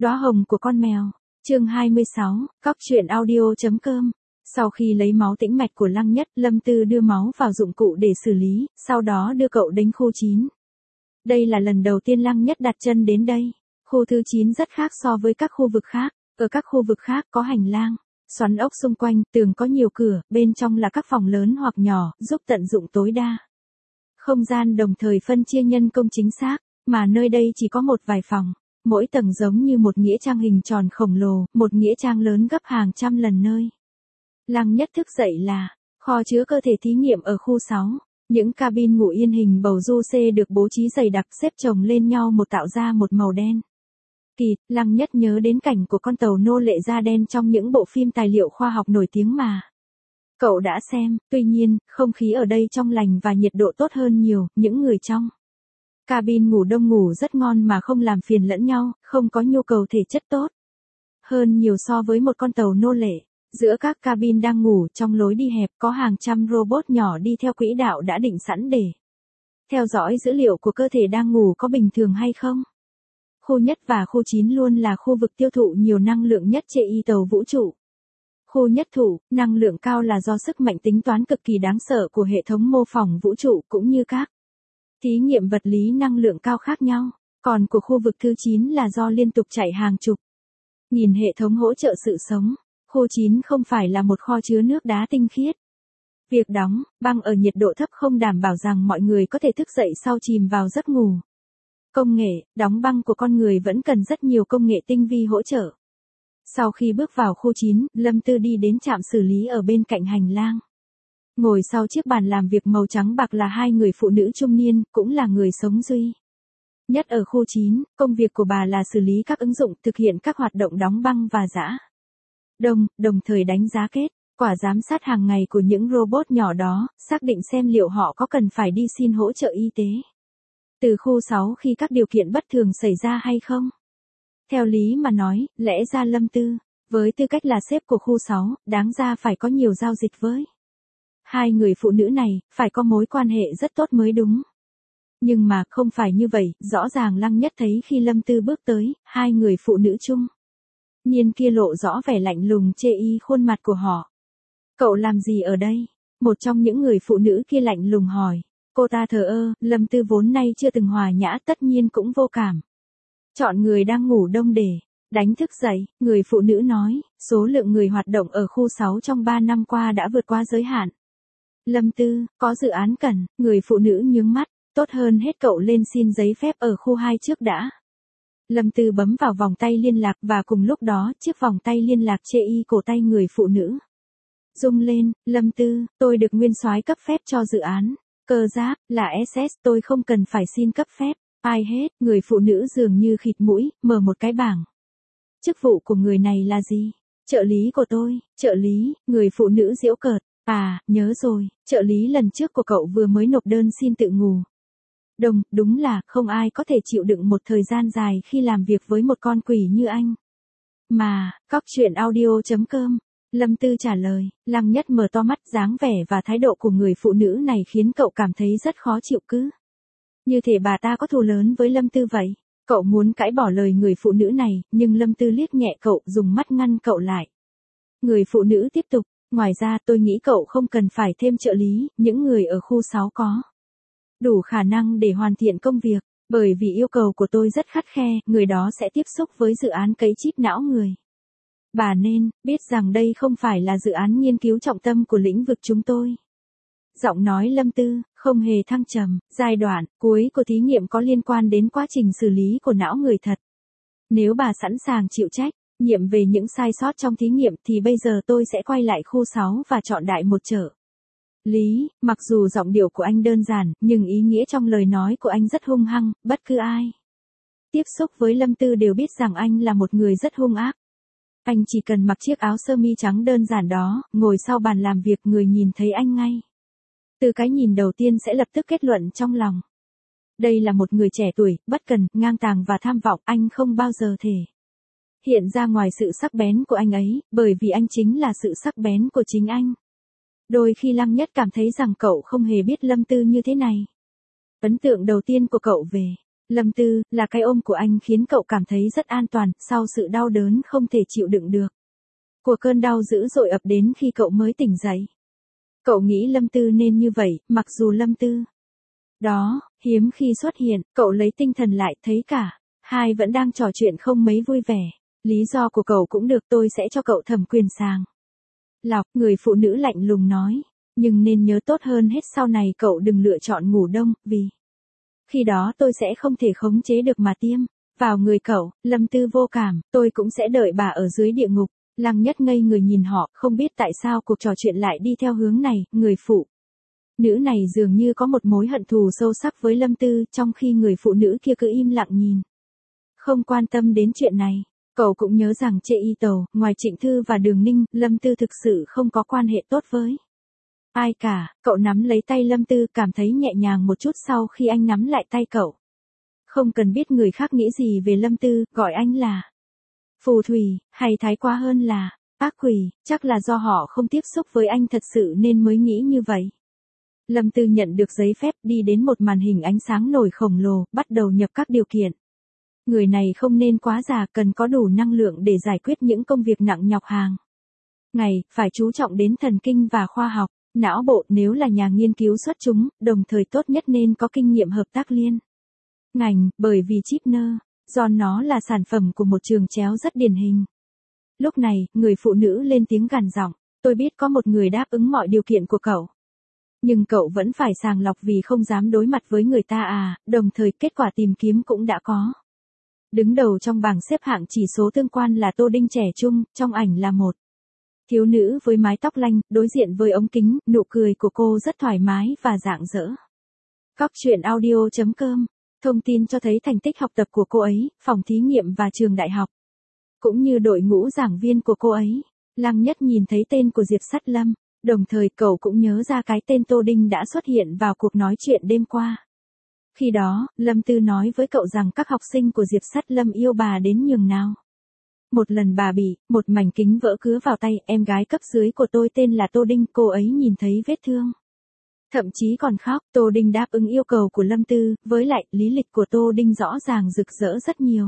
Đóa hồng của con mèo. Chương 26, Cóc truyện audio.com. Sau khi lấy máu tĩnh mạch của Lăng Nhất, Lâm Tư đưa máu vào dụng cụ để xử lý, sau đó đưa cậu đến khu 9. Đây là lần đầu tiên Lăng Nhất đặt chân đến đây. Khu thứ 9 rất khác so với các khu vực khác. Ở các khu vực khác có hành lang, xoắn ốc xung quanh, tường có nhiều cửa, bên trong là các phòng lớn hoặc nhỏ, giúp tận dụng tối đa. Không gian đồng thời phân chia nhân công chính xác, mà nơi đây chỉ có một vài phòng. Mỗi tầng giống như một nghĩa trang hình tròn khổng lồ, một nghĩa trang lớn gấp hàng trăm lần nơi. Lăng Nhất thức dậy là kho chứa cơ thể thí nghiệm ở khu 6. Những cabin ngủ yên hình bầu du C được bố trí dày đặc xếp chồng lên nhau tạo ra một màu đen. Lăng Nhất nhớ đến cảnh của con tàu nô lệ da đen trong những bộ phim tài liệu khoa học nổi tiếng mà cậu đã xem, tuy nhiên, không khí ở đây trong lành và nhiệt độ tốt hơn nhiều, những người trong cabin ngủ đông ngủ rất ngon mà không làm phiền lẫn nhau, không có nhu cầu thể chất tốt hơn nhiều so với một con tàu nô lệ. Giữa các cabin đang ngủ, trong lối đi hẹp có hàng trăm robot nhỏ đi theo quỹ đạo đã định sẵn để theo dõi dữ liệu của cơ thể đang ngủ có bình thường hay không. Khu nhất và khu 9 luôn là khu vực tiêu thụ nhiều năng lượng nhất trên tàu vũ trụ. Khu nhất thụ, năng lượng cao là do sức mạnh tính toán cực kỳ đáng sợ của hệ thống mô phỏng vũ trụ cũng như các thí nghiệm vật lý năng lượng cao khác nhau. Còn của khu vực thứ 9 là do liên tục chạy hàng chục nghìn hệ thống hỗ trợ sự sống. Khu 9 không phải là một kho chứa nước đá tinh khiết. Việc đóng băng ở nhiệt độ thấp không đảm bảo rằng mọi người có thể thức dậy sau chìm vào giấc ngủ. Công nghệ đóng băng của con người vẫn cần rất nhiều công nghệ tinh vi hỗ trợ. Sau khi bước vào khu 9, Lâm Tư đi đến trạm xử lý ở bên cạnh hành lang. Ngồi sau chiếc bàn làm việc màu trắng bạc là hai người phụ nữ trung niên, cũng là người sống duy nhất ở khu 9. Công việc của bà là xử lý các ứng dụng, thực hiện các hoạt động đóng băng và giã đông, đồng thời đánh giá kết quả giám sát hàng ngày của những robot nhỏ đó, xác định xem liệu họ có cần phải đi xin hỗ trợ y tế từ khu 6 khi các điều kiện bất thường xảy ra hay không. Theo lý mà nói, lẽ ra Lâm Tư, với tư cách là sếp của khu 6, đáng ra phải có nhiều giao dịch với hai người phụ nữ này, phải có mối quan hệ rất tốt mới đúng. Nhưng mà không phải như vậy, rõ ràng Lăng Nhất thấy khi Lâm Tư bước tới, hai người phụ nữ chung niên kia lộ rõ vẻ lạnh lùng chê khuôn mặt của họ. Cậu làm gì ở đây? Một trong những người phụ nữ kia lạnh lùng hỏi. Cô ta thờ ơ, Lâm Tư vốn nay chưa từng hòa nhã tất nhiên cũng vô cảm. Chọn người đang ngủ đông để đánh thức dậy, người phụ nữ nói, số lượng người hoạt động ở khu 6 trong 3 năm qua đã vượt qua giới hạn. Lâm Tư, có dự án cần, người phụ nữ nhướng mắt, tốt hơn hết cậu lên xin giấy phép ở khu 2 trước đã. Lâm Tư bấm vào vòng tay liên lạc và cùng lúc đó chiếc vòng tay liên lạc chê cổ tay người phụ nữ rung lên. Lâm Tư, tôi được nguyên soái cấp phép cho dự án cơ giáp, là SS, tôi không cần phải xin cấp phép ai hết. Người phụ nữ dường như khịt mũi, mở một cái bảng. Chức vụ của người này là gì? Trợ lý của tôi. Trợ lý, người phụ nữ giễu cợt. À, nhớ rồi, trợ lý lần trước của cậu vừa mới nộp đơn xin tự ngủ đông. Đúng là không ai có thể chịu đựng một thời gian dài khi làm việc với một con quỷ như anh. Mà, Cóc truyện audio.com. Lâm Tư trả lời. Lăng Nhất mở to mắt, dáng vẻ và thái độ của người phụ nữ này khiến cậu cảm thấy rất khó chịu cứ như thể bà ta có thù lớn với Lâm Tư vậy. Cậu muốn cãi bỏ lời người phụ nữ này, nhưng Lâm Tư liếc nhẹ cậu, dùng mắt ngăn cậu lại. Người phụ nữ tiếp tục. Ngoài ra tôi nghĩ cậu không cần phải thêm trợ lý, những người ở khu 6 có đủ khả năng để hoàn thiện công việc, bởi vì yêu cầu của tôi rất khắt khe, người đó sẽ tiếp xúc với dự án cấy chip não người. Bà nên biết rằng đây không phải là dự án nghiên cứu trọng tâm của lĩnh vực chúng tôi. Giọng nói Lâm Tư không hề thăng trầm. Giai đoạn cuối của thí nghiệm có liên quan đến quá trình xử lý của não người thật. Nếu bà sẵn sàng chịu trách nhiệm về những sai sót trong thí nghiệm thì bây giờ tôi sẽ quay lại khu 6 và chọn đại một trợ lý. Mặc dù giọng điệu của anh đơn giản, nhưng ý nghĩa trong lời nói của anh rất hung hăng, bất cứ ai tiếp xúc với Lâm Tư đều biết rằng anh là một người rất hung ác. Anh chỉ cần mặc chiếc áo sơ mi trắng đơn giản đó, ngồi sau bàn làm việc, người nhìn thấy anh ngay. Từ cái nhìn đầu tiên sẽ lập tức kết luận trong lòng. Đây là một người trẻ tuổi, bất cần, ngang tàng và tham vọng, anh không bao giờ thể hiện ra ngoài sự sắc bén của anh ấy, bởi vì anh chính là sự sắc bén của chính anh. Đôi khi Lăng Nhất cảm thấy rằng cậu không hề biết Lâm Tư như thế này. Ấn tượng đầu tiên của cậu về Lâm Tư, là cái ôm của anh khiến cậu cảm thấy rất an toàn, sau sự đau đớn không thể chịu đựng được. Của cơn đau dữ dội ập đến khi cậu mới tỉnh dậy. Cậu nghĩ Lâm Tư nên như vậy, mặc dù Lâm Tư đó, hiếm khi xuất hiện, cậu lấy tinh thần lại thấy cả hai vẫn đang trò chuyện không mấy vui vẻ. Lý do của cậu cũng được, tôi sẽ cho cậu thẩm quyền sàng lọc, người phụ nữ lạnh lùng nói. Nhưng nên nhớ tốt hơn hết sau này cậu đừng lựa chọn ngủ đông, vì khi đó tôi sẽ không thể khống chế được mà tiêm vào người cậu. Lâm Tư vô cảm, tôi cũng sẽ đợi bà ở dưới địa ngục. Lăng Nhất ngây người nhìn họ, không biết tại sao cuộc trò chuyện lại đi theo hướng này. Người phụ nữ này dường như có một mối hận thù sâu sắc với Lâm Tư, trong khi người phụ nữ kia cứ im lặng nhìn, không quan tâm đến chuyện này. Cậu cũng nhớ rằng Trệ Y Tàu, ngoài Trịnh Thư và Đường Ninh, Lâm Tư thực sự không có quan hệ tốt với ai cả. Cậu nắm lấy tay Lâm Tư, cảm thấy nhẹ nhàng một chút sau khi anh nắm lại tay cậu. Không cần biết người khác nghĩ gì về Lâm Tư, gọi anh là phù thủy, hay thái quá hơn là ác quỷ, chắc là do họ không tiếp xúc với anh thật sự nên mới nghĩ như vậy. Lâm Tư nhận được giấy phép, đi đến một màn hình ánh sáng nổi khổng lồ, bắt đầu nhập các điều kiện. Người này không nên quá già, cần có đủ năng lượng để giải quyết những công việc nặng nhọc hàng ngày, phải chú trọng đến thần kinh và khoa học, não bộ. Nếu là nhà nghiên cứu xuất chúng, đồng thời tốt nhất nên có kinh nghiệm hợp tác liên ngành, bởi vì chip nơ, do nó là sản phẩm của một trường chéo rất điển hình. Lúc này, người phụ nữ lên tiếng gằn giọng, tôi biết có một người đáp ứng mọi điều kiện của cậu. Nhưng cậu vẫn phải sàng lọc vì không dám đối mặt với người ta à, đồng thời kết quả tìm kiếm cũng đã có. Đứng đầu trong bảng xếp hạng chỉ số tương quan là Tô Đinh trẻ trung, trong ảnh là một thiếu nữ với mái tóc lanh, đối diện với ống kính, nụ cười của cô rất thoải mái và rạng rỡ. Cóc truyện audio.com, thông tin cho thấy thành tích học tập của cô ấy, phòng thí nghiệm và trường đại học, cũng như đội ngũ giảng viên của cô ấy. Lăng Nhất nhìn thấy tên của Diệp Sắt Lâm, đồng thời cậu cũng nhớ ra cái tên Tô Đinh đã xuất hiện vào cuộc nói chuyện đêm qua. Khi đó, Lâm Tư nói với cậu rằng các học sinh của Diệp Sắt Lâm yêu bà đến nhường nào. Một lần bà bị một mảnh kính vỡ cứa vào tay, em gái cấp dưới của tôi tên là Tô Đinh, cô ấy nhìn thấy vết thương, thậm chí còn khóc. Tô Đinh đáp ứng yêu cầu của Lâm Tư, với lại, lý lịch của Tô Đinh rõ ràng rực rỡ rất nhiều.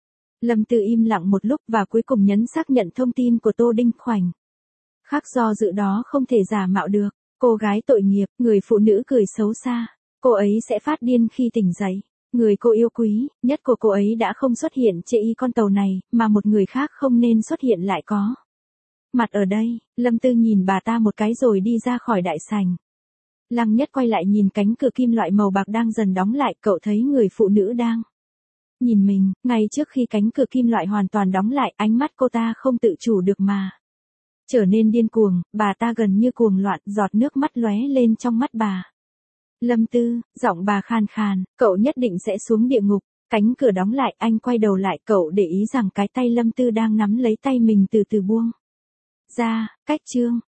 Lâm Tư im lặng một lúc và cuối cùng nhấn xác nhận thông tin của Tô Đinh. Khoảnh khắc do dự đó không thể giả mạo được. Cô gái tội nghiệp, người phụ nữ cười xấu xa. Cô ấy sẽ phát điên khi tỉnh dậy. Người cô yêu quý nhất của cô ấy đã không xuất hiện trên con tàu này, mà một người khác không nên xuất hiện lại có mặt ở đây. Lâm Tư nhìn bà ta một cái rồi đi ra khỏi đại sảnh. Lăng Nhất quay lại nhìn cánh cửa kim loại màu bạc đang dần đóng lại, cậu thấy người phụ nữ đang nhìn mình. Ngay trước khi cánh cửa kim loại hoàn toàn đóng lại, ánh mắt cô ta không tự chủ được mà trở nên điên cuồng, bà ta gần như cuồng loạn, giọt nước mắt lóe lên trong mắt bà. Lâm Tư, giọng bà khàn khàn, cậu nhất định sẽ xuống địa ngục. Cánh cửa đóng lại, anh quay đầu lại, cậu để ý rằng cái tay Lâm Tư đang nắm lấy tay mình từ từ buông ra. Cách chương